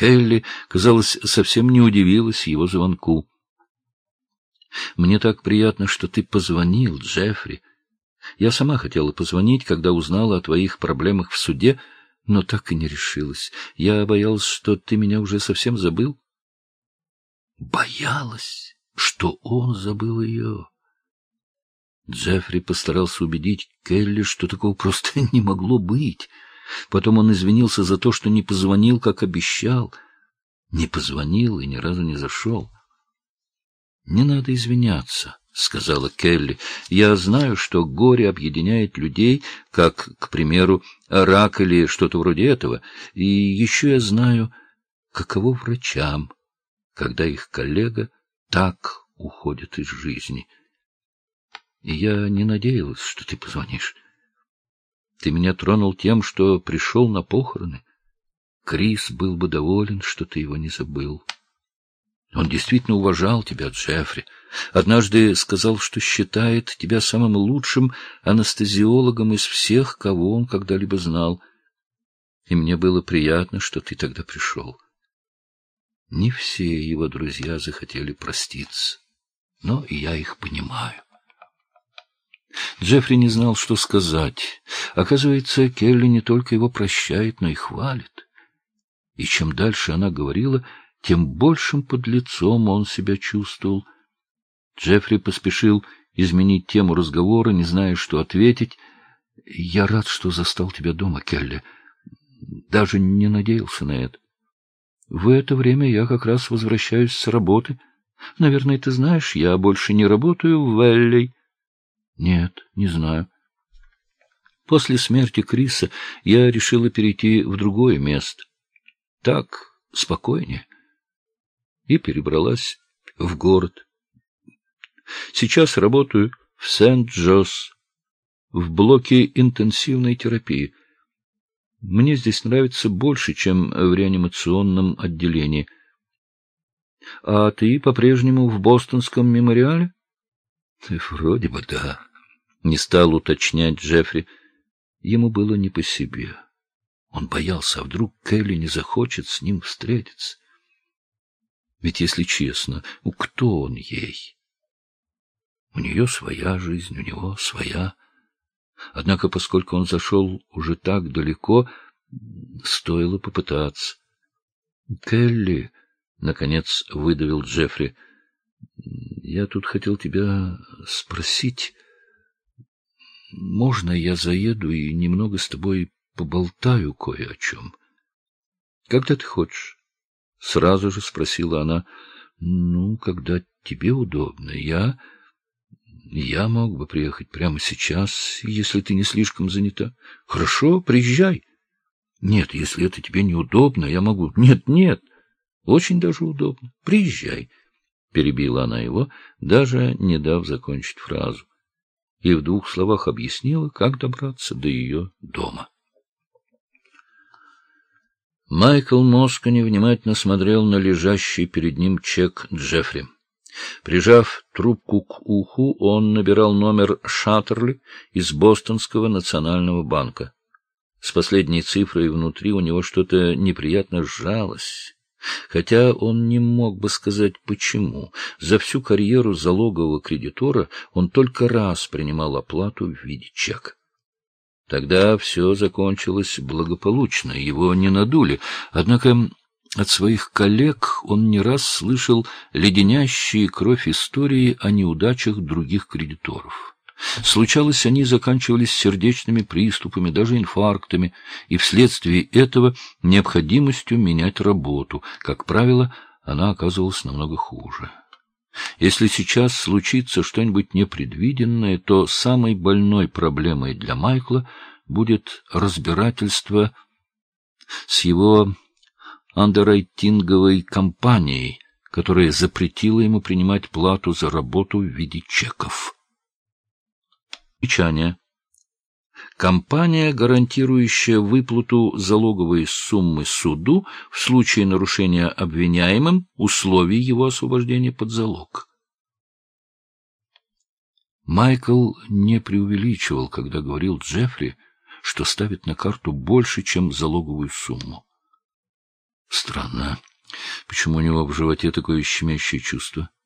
Келли, казалось, совсем не удивилась его звонку. — Мне так приятно, что ты позвонил, Джеффри. Я сама хотела позвонить, когда узнала о твоих проблемах в суде, но так и не решилась. Я боялась, что ты меня уже совсем забыл. Боялась, что он забыл ее. Джеффри постарался убедить Келли, что такого просто не могло быть. Потом он извинился за то, что не позвонил, как обещал. Не позвонил и ни разу не зашел. — Не надо извиняться, — сказала Келли. — Я знаю, что горе объединяет людей, как, к примеру, рак или что-то вроде этого. И еще я знаю, каково врачам, когда их коллега так уходит из жизни. И я не надеялась, что ты позвонишь. Ты меня тронул тем, что пришел на похороны. Крис был бы доволен, что ты его не забыл. Он действительно уважал тебя, Джеффри. Однажды сказал, что считает тебя самым лучшим анестезиологом из всех, кого он когда-либо знал. И мне было приятно, что ты тогда пришел. Не все его друзья захотели проститься, но я их понимаю. Джеффри не знал, что сказать. Оказывается, Келли не только его прощает, но и хвалит. И чем дальше она говорила, тем большим подлецом он себя чувствовал. Джеффри поспешил изменить тему разговора, не зная, что ответить. — Я рад, что застал тебя дома, Келли. Даже не надеялся на это. В это время я как раз возвращаюсь с работы. Наверное, ты знаешь, я больше не работаю в Вэллей. — Нет, не знаю. После смерти Криса я решила перейти в другое место. Так спокойнее. И перебралась в город. Сейчас работаю в Сент-Джоз, в блоке интенсивной терапии. Мне здесь нравится больше, чем в реанимационном отделении. А ты по-прежнему в Бостонском мемориале? Вроде бы да. Не стал уточнять Джеффри. Ему было не по себе. Он боялся, а вдруг Келли не захочет с ним встретиться. Ведь, если честно, кто он ей? У нее своя жизнь, у него своя. Однако, поскольку он зашел уже так далеко, стоило попытаться. — Келли, — наконец выдавил Джеффри, — я тут хотел тебя спросить, можно я заеду и немного с тобой поболтаю кое о чем? — Когда ты хочешь? — сразу же спросила она. — Ну, когда тебе удобно. Я мог бы приехать прямо сейчас, если ты не слишком занята. — Хорошо, приезжай. — Нет, если это тебе неудобно, я могу. — Нет, очень даже удобно. Приезжай. Перебила она его, даже не дав закончить фразу, и в 2 словах объяснила, как добраться до ее дома. Майкл Москони внимательно смотрел на лежащий перед ним чек Джеффри. Прижав трубку к уху, он набирал номер Шаттерли из Бостонского национального банка. С последней цифрой внутри у него что-то неприятно сжалось, хотя он не мог бы сказать почему. За всю карьеру залогового кредитора он только раз принимал оплату в виде чека. Тогда все закончилось благополучно, его не надули, однако от своих коллег он не раз слышал леденящие кровь истории о неудачах других кредиторов. Случалось, они заканчивались сердечными приступами, даже инфарктами, и вследствие этого необходимостью менять работу. Как правило, она оказывалась намного хуже. Если сейчас случится что-нибудь непредвиденное, то самой больной проблемой для Майкла будет разбирательство с его андеррайтинговой компанией, которая запретила ему принимать плату за работу в виде чеков. Примечание. Компания, гарантирующая выплату залоговой суммы суду в случае нарушения обвиняемым условий его освобождения под залог. Майкл не преувеличивал, когда говорил Джеффри, что ставит на карту больше, чем залоговую сумму. Странно. Почему у него в животе такое щемящее чувство?